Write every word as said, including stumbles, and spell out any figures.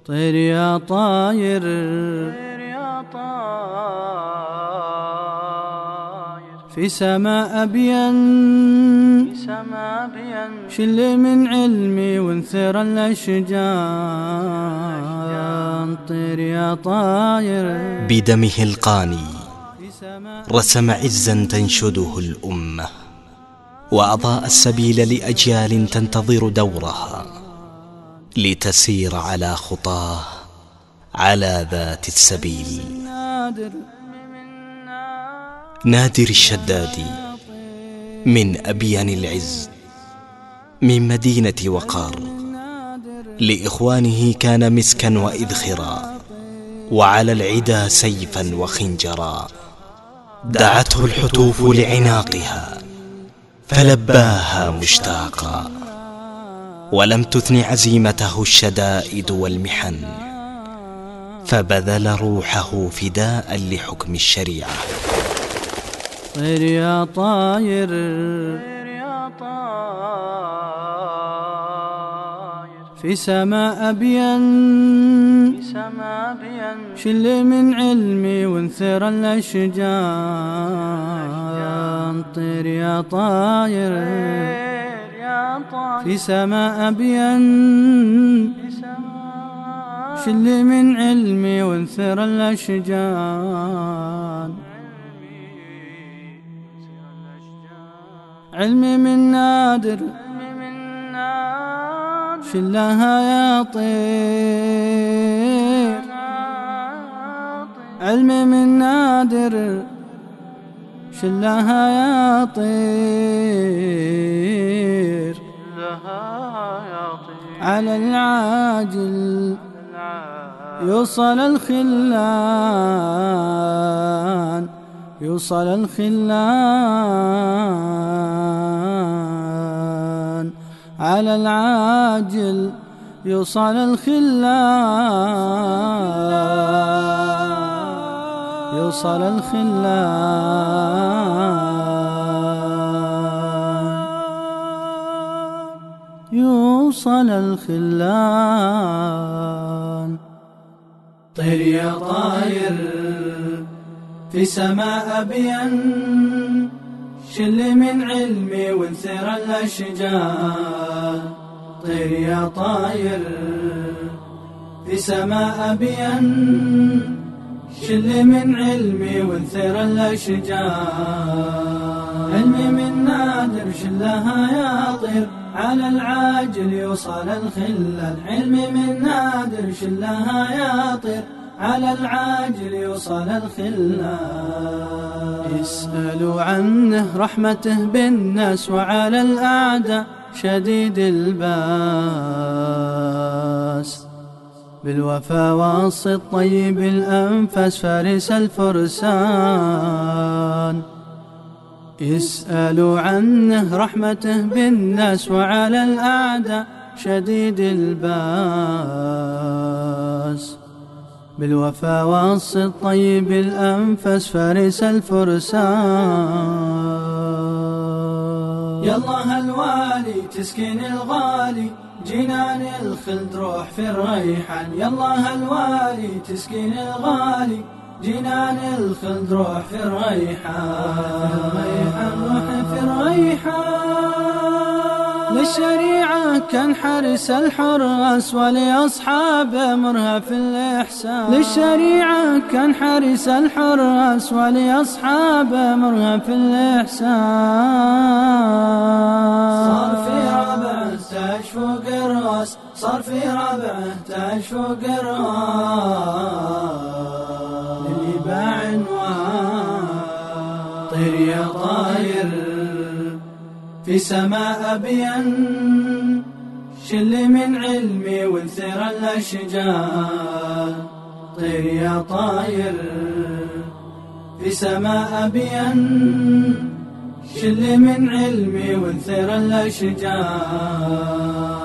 طير يا طاير في سماء أبين شل من علمي وانثر الأشجان. طير يا طاير بدمه القاني رسم عزا تنشده الأمة، وأضاء السبيل لأجيال تنتظر دورها لتسير على خطاه على ذات السبيل. نادر الشدادي من أبين العز، من مدينة وقار، لإخوانه كان مسكا وإذخرا، وعلى العدا سيفا وخنجرا. دعته الحتوف لعناقها فلباها مشتاقا، ولم تثن عزيمته الشدائد والمحن، فبذل روحه فداء لحكم الشريعة. طير يا طاير في سماء أبين شل من علمي وانثر الأشجان. طير يا طاير في سماء أبين شل من علمي وانثر الأشجان. علمي من نادر شلها يا طير، علمي من نادر شلها يا طير. على العاجل يوصل الخلان، يوصل الخلان، على العاجل يوصل الخلان، يوصل الخلان، يوصل الخلان. طير يا طاير في سماء أبين شل من علمي وانثر الأشجار. طير يا طاير في سماء أبين شل من علمي وانثر الأشجار. علمي من نادر شلها يا طير، على العاجل يوصل الخلان. علمي من نادر شلها يا طير، على العاجل يوصل الخلان. يسألوا عنه رحمته بالناس، وعلى الأعداء شديد الباس. بالوفا وصي الطيب الأنفاس، فارس الفرسان. يسألوا عنه رحمته بالناس، وعلى الأعداء شديد الباس. بالوفا وصي الطيب الأنفس، فارس الفرسان. يا الله الوالي تسكن الغالي جنان الخلد روح في الريحان. يا الله الوالي تسكن الغالي جنان الخلد روح في الريحان. روح في الريحان. للشريعة كان حارس الحراس، ولأصحابه مرهف الإحسان. للشريعة كان حارس الحراس، ولأصحابه مرهف الإحسان. صار في ربعه تاج فوق الراس، صار في ربعه تاج فوق الراس. للي باع عنوان. طير يا طاير في سماء أبين شل من علمي وانثر الأشجار. طير يا طاير في سماء أبين شل من علمي وانثر الأشجار.